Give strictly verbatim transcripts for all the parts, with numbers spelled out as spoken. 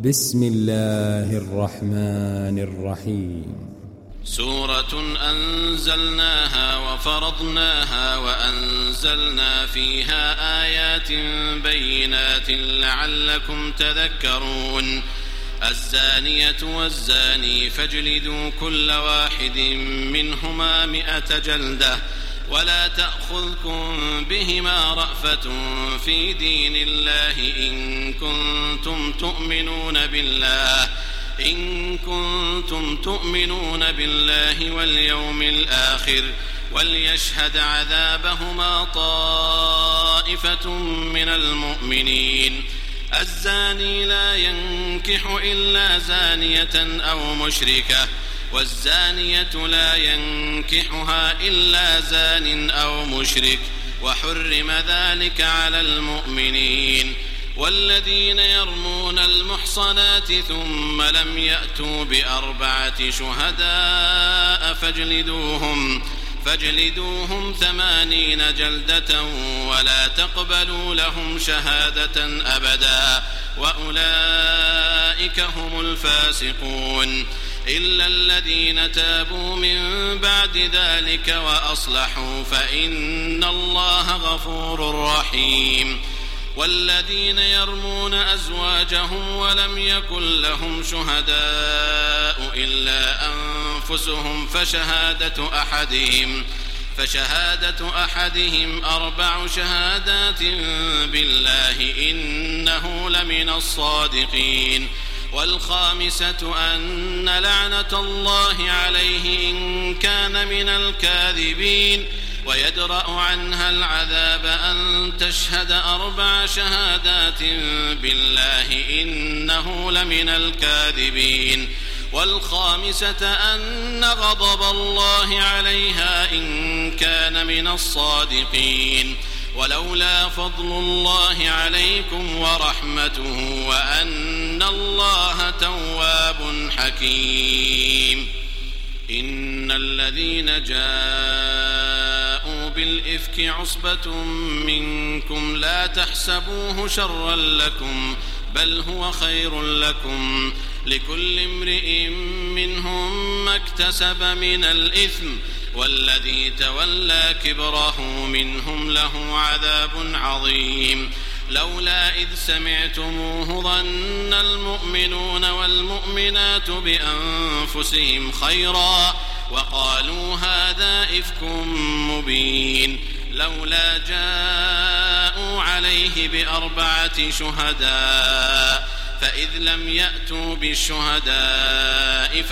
بسم الله الرحمن الرحيم. سورة أنزلناها وفرضناها وأنزلنا فيها آيات بينات لعلكم تذكرون. الزانية والزاني فاجلدوا كل واحد منهما مئة جلدة ولا تأخذكم بهما رأفة في دين الله إن كنتم تؤمنون بالله إن كنتم تؤمنون بالله واليوم الآخر وليشهد عذابهما طائفة من المؤمنين. الزاني لا ينكح إلا زانية أو مشركة والزانية لا ينكحها إلا زان أو مشرك وحرم ذلك على المؤمنين. والذين يرمون المحصنات ثم لم يأتوا بأربعة شهداء فاجلدوهم فاجلدوهم ثمانين جلدة ولا تقبلوا لهم شهادة أبدا وأولئك هم الفاسقون إلا الذين تابوا من بعد ذلك وأصلحوا فإن الله غفور رحيم. والذين يرمون أزواجهم ولم يكن لهم شهداء إلا أنفسهم فشهادة أحدهم فشهادة أحدهم أربع شهادات بالله إنه لمن الصادقين. والخامسة أن لعنة الله عليه إن كان من الكاذبين ويدرأ عنها العذاب أن تشهد أربع شهادات بالله إنه لمن الكاذبين. والخامسة أن غضب الله عليها إن كان من الصادقين. ولولا فضل الله عليكم ورحمته وأن الله تواب حكيم. إن الذين جاءوا بالإفك عصبة منكم لا تحسبوه شرا لكم بل هو خير لكم لكل امرئ منهم ما اكتسب من الإثم والذي تولى كبره منهم له عذاب عظيم. لولا إذ سمعتموه ظن المؤمنون والمؤمنات بأنفسهم خيرا وقالوا هذا إفك مبين. لولا جاءوا عليه بأربعة شهداء فإذ لم يأتوا بالشهداء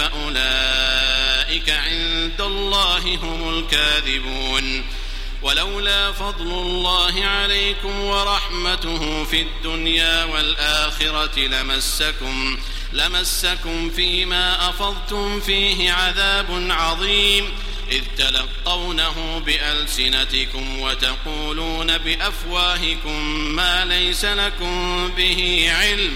فأولئك عند الله هم الكاذبون. ولولا فضل الله عليكم ورحمته في الدنيا والآخرة لمسكم لمسكم فيما أفضتم فيه عذاب عظيم إذ تلقونه بألسنتكم وتقولون بأفواهكم ما ليس لكم به علم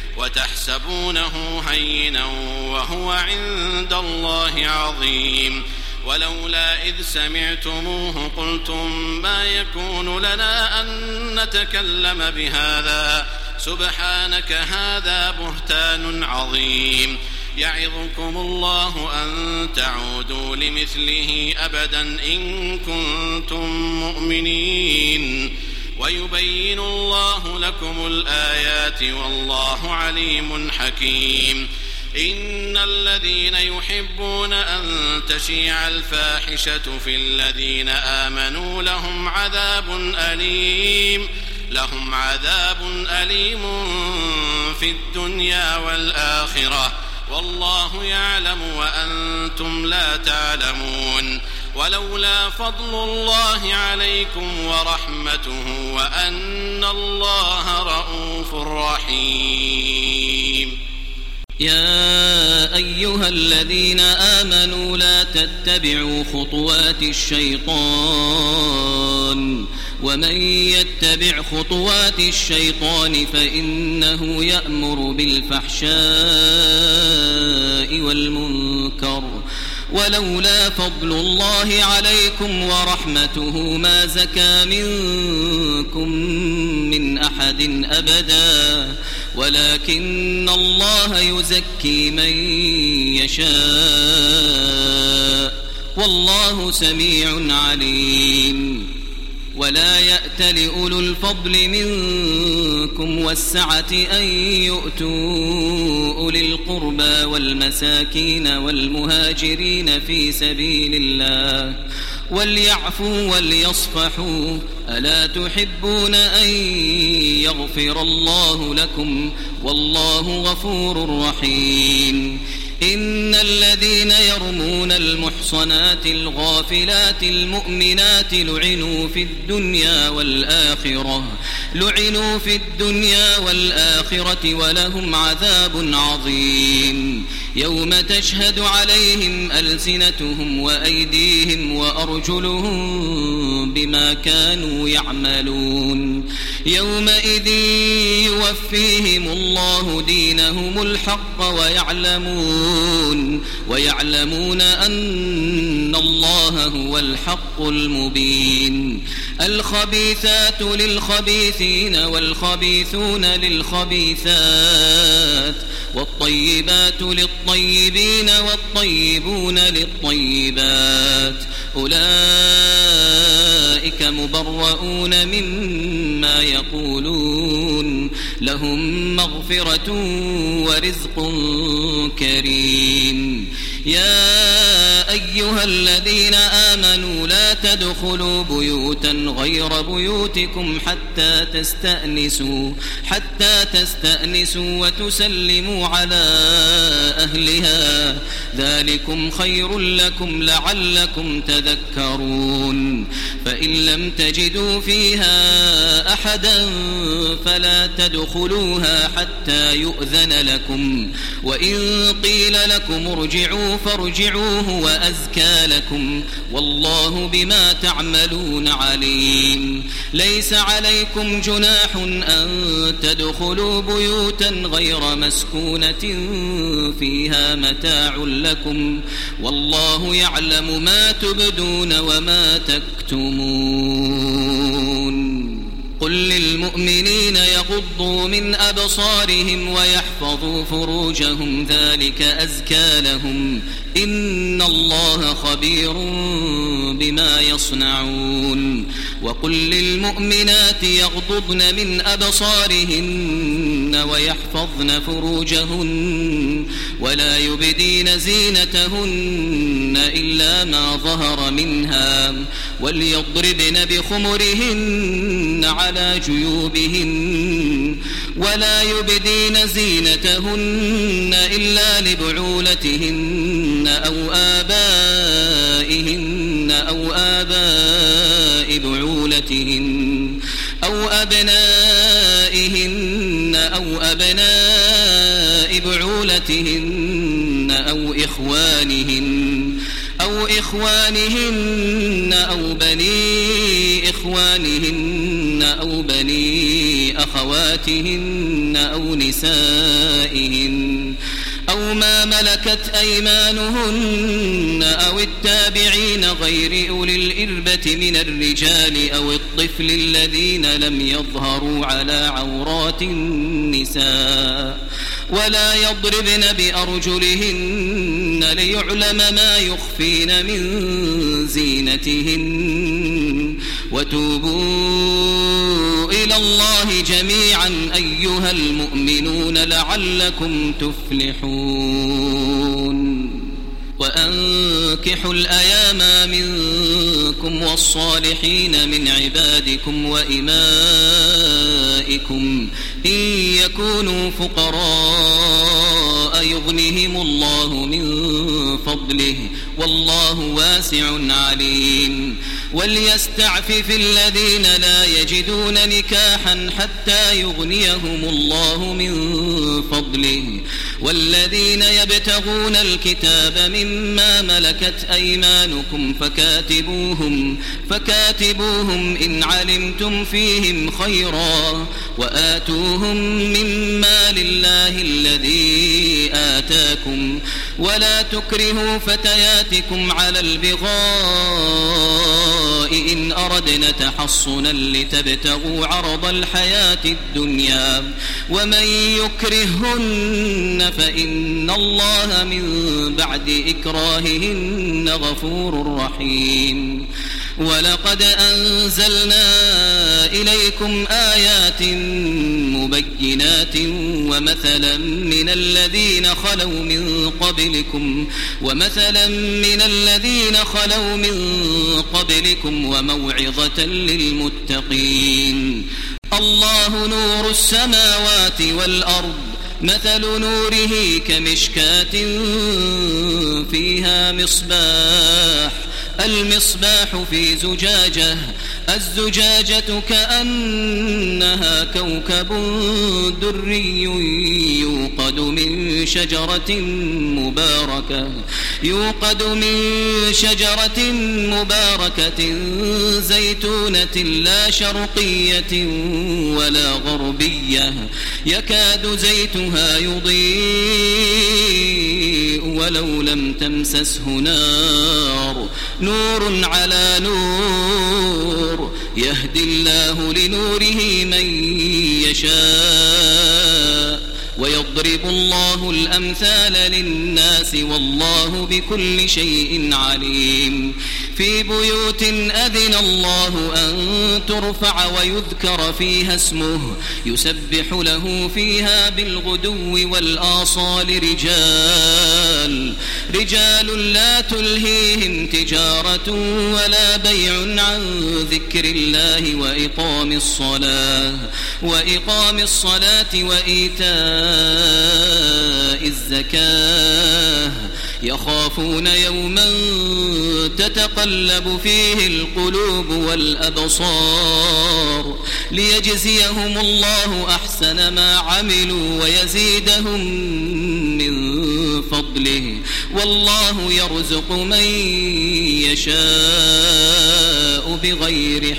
وتحسبونه هينا وهو عند الله عظيم. ولولا إذ سمعتموه قلتم ما يكون لنا أن نتكلم بهذا سبحانك هذا بهتان عظيم. يعظكم الله أن تعودوا لمثله أبدا إن كنتم مؤمنين ويبين الله لكم الآيات والله عليم حكيم. إن الذين يحبون أن تشيع الفاحشة في الذين آمنوا لهم عذاب أليم لهم عذاب أليم في الدنيا والآخرة والله يعلم وأنتم لا تعلمون. ولولا فضل الله عليكم ورحمته وأن الله رءوف رحيم. يا أيها الذين آمنوا لا تتبعوا خطوات الشيطان ومن يتبع خطوات الشيطان فإنه يأمر بالفحشاء والمنكر ولولا فضل الله عليكم ورحمته ما زكى منكم من أحد أبدا ولكن الله يزكي من يشاء والله سميع عليم. ولا يأت لأولو الفضل منكم والسعة أن يؤتوا أولي القربى والمساكين والمهاجرين في سبيل الله وليعفوا وليصفحوا ألا تحبون أن يغفر الله لكم والله غفور رحيم. إن الذين يرمون المحصنات الغافلات المؤمنات لعنوا في الدنيا والآخرة لعنوا في الدنيا والآخرة ولهم عذاب عظيم. يوم تشهد عليهم ألسنتهم وأيديهم وأرجلهم بما كانوا يعملون. يومئذ يوفيهم الله دينهم الحق ويعلمون ويعلمون أن الله هو الحق المبين. الخبيثات للخبيثين والخبيثون للخبيثات والطيبات للطيبين والطيبون للطيبات أولئك مبرؤون مما يقولون لهم مغفرة ورزق كريم. يا أيها الذين آمنوا لا تدخلوا بيوتا غير بيوتكم حتى تستأنسوا حتى تستأنسوا وتسلموا على أهلها ذلكم خير لكم لعلكم تذكرون. فإن لم تجدوا فيها أحدا فلا تدخلوها حتى يؤذن لكم وإن قيل لكم ارجعوا فارجعوا هو أزكى لكم والله بما تعملون عليم. ليس عليكم جناح أن تدخلوا بيوتا غير مسكونة فيها متاع لكم والله يعلم ما تبدون وما تكتمون. قل للمؤمنين يغضوا من أبصارهم ويحفظوا فروجهم ذلك أزكى لهم إن الله خبير بما يصنعون. وقل للمؤمنات يغضضن من أبصارهن ويحفظن فروجهن ولا يبدين زينتهن إلا ما ظهر منها وليضربن بخمرهن على جيوبهن ولا يبدين زينتهن إلا لبعولتهن أو آبائهن أو آباء بعولتهن أو أبنائهن أو أبناء بعولتهن أو إخوانهن أو إخوانهن أو بني إخوانهن أو بني أخواتهن أو نسائهن أو ما ملكت أيمانهن أو التابعين غير أولي الإربة من الرجال أو الطفل الذين لم يظهروا على عورات النساء ولا يضربن بأرجلهن ليعلم ما يخفين من زينتهن. وتوبوا إلى الله جميعا أيها المؤمنون لعلكم تفلحون. وأنكحوا الأيام منكم والصالحين من عبادكم وإمائكم إن يكونوا فقراء يغنهم الله من فضله والله واسع عليم. وليستعفف الذين لا يجدون نكاحا حتى يغنيهم الله من فضله والذين يبتغون الكتاب مما ملكت أيمانكم فكاتبوهم فكاتبوهم إن علمتم فيهم خيرا وآتوهم مما لله الذي آتاهم آتاكم ولا تكرهوا فتياتكم على البغاء إن أردنا تحصنا لتبتغوا عرض الحياة الدنيا ومن يكرههن فإن الله من بعد إكراههن غفور رحيم. ولقد أنزلنا إليكم آيات مبينات ومثلا من الذين خلوا من قبلكم ومثلا من الذين خلوا من قبلكم وموعظة للمتقين. الله نور السماوات والأرض مثل نوره كمشكاة فيها مصباح المصباح في زجاجة الزجاجة كأنها كوكب دري يوقد من شجرة مباركة يوقد من شجرة مباركة زيتونة لا شرقية ولا غربية يكاد زيتها يضيء ولو لم تمسسه نار نور على نور يهدي الله لنوره من يشاء ويضرب الله الأمثال للناس والله بكل شيء عليم. في بيوت أذن الله أن ترفع ويذكر فيها اسمه يسبح له فيها بالغدو والآصال رجال رجال لا تلهيهم تجارة ولا بيع عن ذكر الله وإقام الصلاة وإقام الصلاة وإيتاء الزكاة يخافون يوما تتقلب فيه القلوب والأبصار ليجزيهم الله أحسن ما عملوا ويزيدهم من فضله والله يرزق من يشاء بغير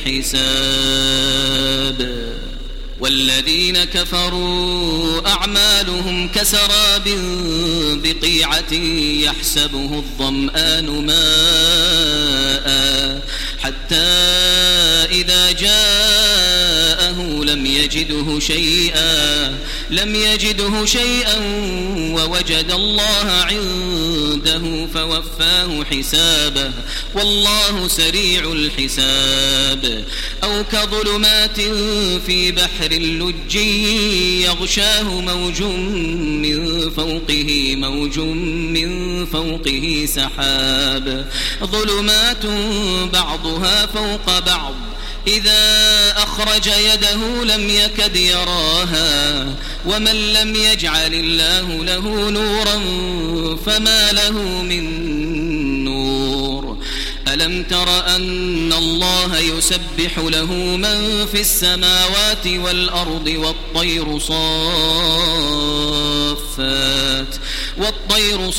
حساب. والذين كفروا أعمالهم كسراب بقيعة يحسبه الظمآن ماء حتى إذا جاءه لم يجده شيئا لم يجده شيئا ووجد الله عنده فوفاه حسابه والله سريع الحساب. أو كظلمات في بحر اللج يغشاه موج من فوقه موج من فوقه سحاب ظلمات بعضها فوق بعض إذا أخرج يده لم يكد يراها ومن لم يجعل الله له نورا فما له من نور. ألم تر أن الله يسبح له من في السماوات والأرض والطير صافات والطير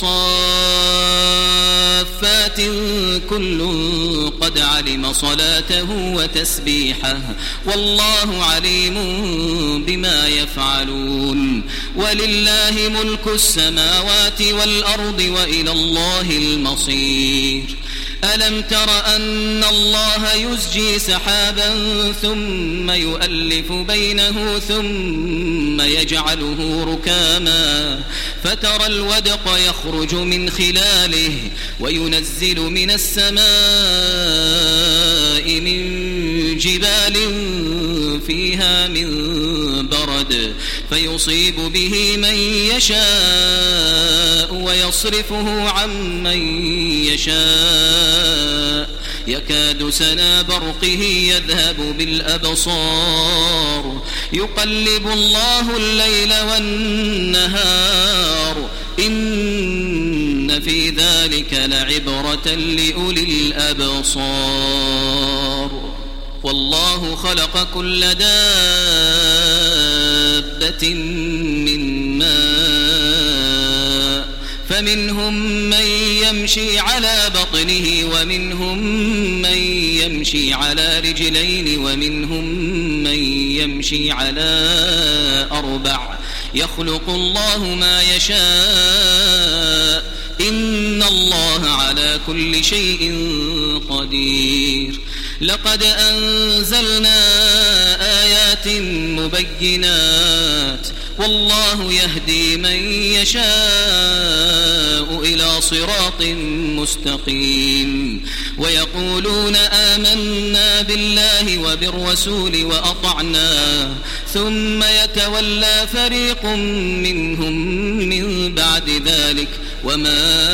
صافات كل قد علم صلاته وتسبيحه والله عليم بما يفعلون. ولله ملك السماوات والأرض وإلى الله المصير. ألم تر أن الله يزجي سحابا ثم يؤلف بينه ثم يجعله ركاما فترى الودق يخرج من خلاله وينزل من السماء من جبال فيها من برد فيصيب به من يشاء ويصرفه عن من يشاء يكاد سنا برقه يذهب بالأبصار يقلب الله الليل والنهار إن في ذلك لعبرة لأولي الأبصار. والله خلق كل دابة من ماء فمنهم من يمشي على بطنه ومنهم من يمشي على رجلين ومنهم من يمشي على أربع يخلق الله ما يشاء كل شيء قدير. لقد أنزلنا آيات مبينات والله يهدي من يشاء إلى صراط مستقيم. ويقولون آمنا بالله وبالرسول وأطعنا ثم يتولى فريق منهم من بعد ذلك وما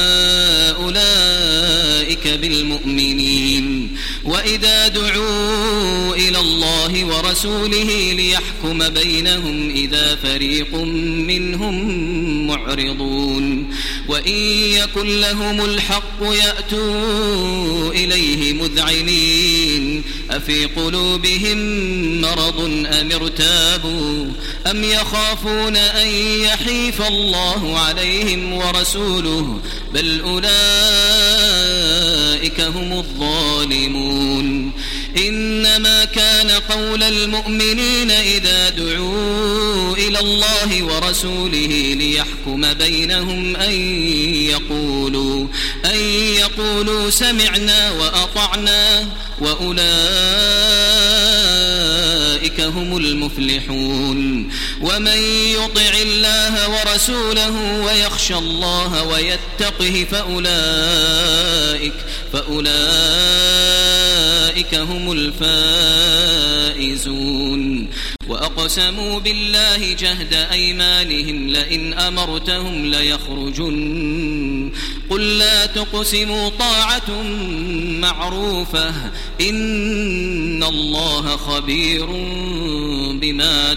أولئك بالمؤمنين. وإذا دعوا إلى الله ورسوله ليحكم بينهم إذا فريق منهم معرضون. وإن يكن لهم الحق يأتوا إليه مذعنين أفي قلوبهم مرض أم ارتابوا أم يخافون أن يحيف الله عليهم ورسوله بل أولئك هم الظالمون. إنما كان قول المؤمنين إذا دعوا إلى الله ورسوله ليحكم بينهم أن يقولوا أن يقولوا سمعنا وأطعنا وأولئك هم المفلحون. ومن يطع الله ورسوله ويخشى الله ويتقه فأولئك فأولئك هم الفائزون. وأقسموا بالله جهد أيمانهم لئن أمرتهم ليخرجن قل لا تقسموا طاعة معروفة إن الله خبير بما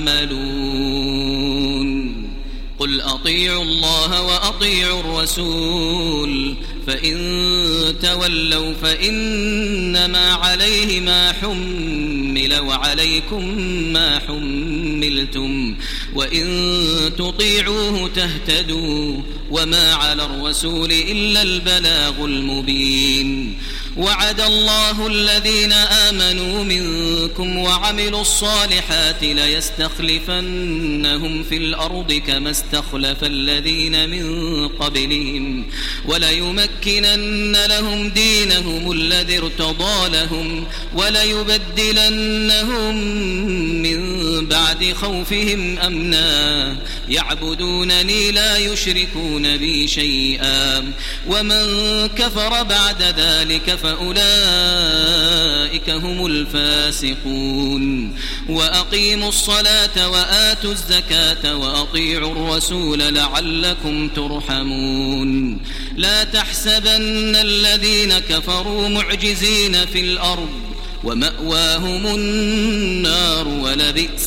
تعملون. قل أطيعوا الله وأطيعوا الرسول فإن تولوا فإنما عليه ما حمل وعليكم ما حملتم وإن تطيعوه تهتدوا وما على الرسول إلا البلاغ المبين. وعد الله الذين آمنوا منكم وعملوا الصالحات ليستخلفنهم في الأرض كما استخلف الذين من قبلهم وليمكنن لهم دينهم الذي ارتضى لهم وليبدلنهم من بعد خوفهم أمنا يعبدونني لا يشركون بي شيئا ومن كفر بعد ذلك فأولئك هم الفاسقون. وأقيموا الصلاة وآتوا الزكاة وأطيعوا الرسول لعلكم ترحمون. لا تحسبن الذين كفروا معجزين في الأرض ومأواهم النار ولبئس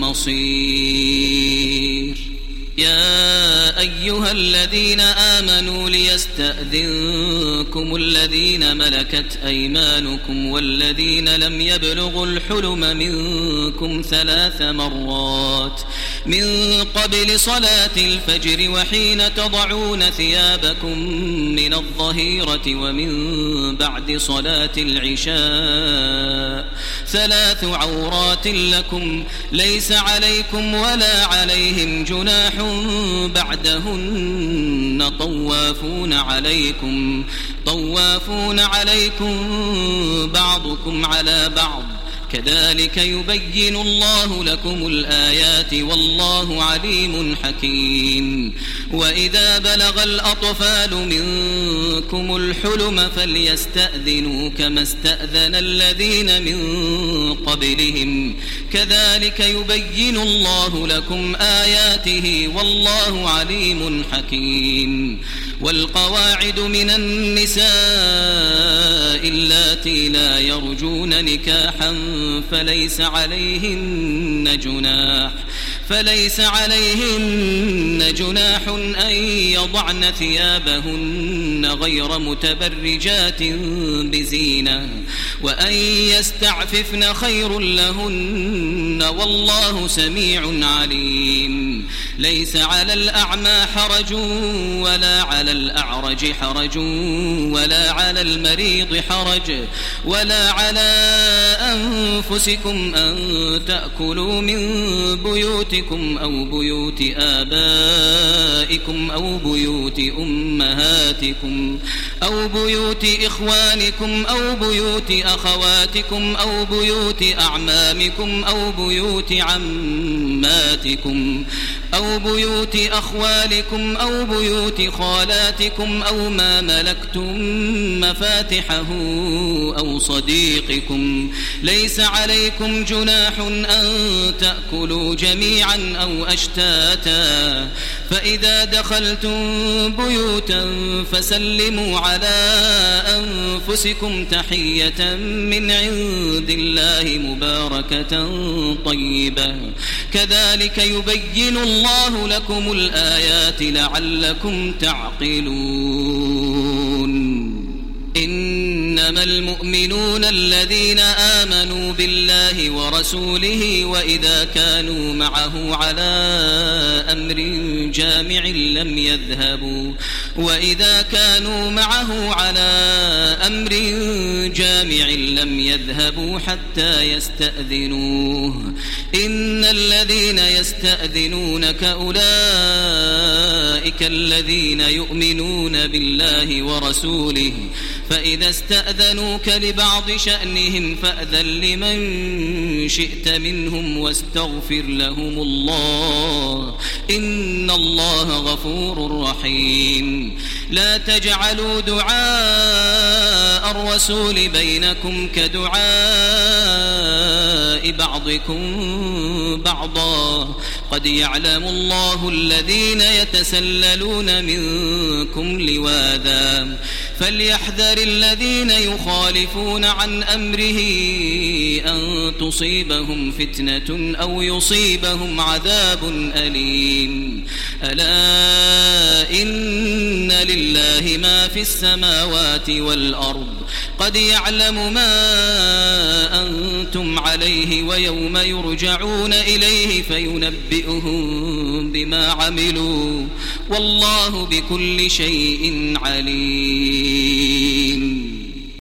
المصير. يا أيها الذين آمنوا ليستأذنكم الذين ملكت أيمانكم والذين لم يبلغوا الحلم منكم ثلاث مرات من قبل صلاة الفجر وحين تضعون ثيابكم من الظهيرة ومن بعد صلاة العشاء ثلاث عورات لكم ليس عليكم ولا عليهم جناح بعدهن طوافون عليكم طوافون عليكم بعضكم على بعض كذلك يبين الله لكم الآيات والله عليم حكيم. وإذا بلغ الأطفال منكم الحلم فليستأذنوا كما استأذن الذين من قبلهم كذلك يبين الله لكم آياته والله عليم حكيم. والقواعد من النساء اللاتي لا يرجون نكاحا فليس عليهن جناح فليس عليهن جناح أن يضعن ثيابهن غير متبرجات بزينة وأن يستعففن خير لهن والله سميع عليم. ليس على الأعمى حرج ولا على الأعرج حرج ولا على المريض حرج ولا على أنفسكم أن تأكلوا من بيوتكم أو بيوت آبائكم أو بيوت أمهاتكم أو بيوت إخوانكم أو بيوت أخواتكم أو بيوت أعمامكم أو بيوت عماتكم أو بيوت أخوالكم أو بيوت خالاتكم أو ما ملكتم مفاتحه أو صديقكم. ليس عليكم جناح أن تأكلوا جميعا أو أشتاتا، فإذا دخلتم بيوتا فسلموا على أنفسكم تحية من عند الله مباركة طيبة، كذلك يبين الله لكم الآيات لعلكم تعقلون. إنما المؤمنون الذين آمنوا بالله ورسوله وإذا كانوا معه على أمر جامع لم يذهبوا وإذا كانوا معه على أمر جامع لم يذهبوا حتى يستأذنوه. إن الذين يستأذنونك أولئك الذين يؤمنون بالله ورسوله، فإذا استأذنوك لبعض شأنهم فأذن لمن شئت منهم واستغفر لهم الله، إن الله غفور رحيم. لا تجعلوا دعاء الرسول بينكم كدعاء بعضكم بعضا، قد يعلم الله الذين يتسللون منكم لواذا، فليحذر الذين يخالفون عن أمره أن تصيبهم فتنة أو يصيبهم عذاب أليم. ألا إن لله ما في السماوات والأرض، قد يعلم ما أنتم عليه ويوم يرجعون إليه فينبئهم بما عملوا، والله بكل شيء عليم.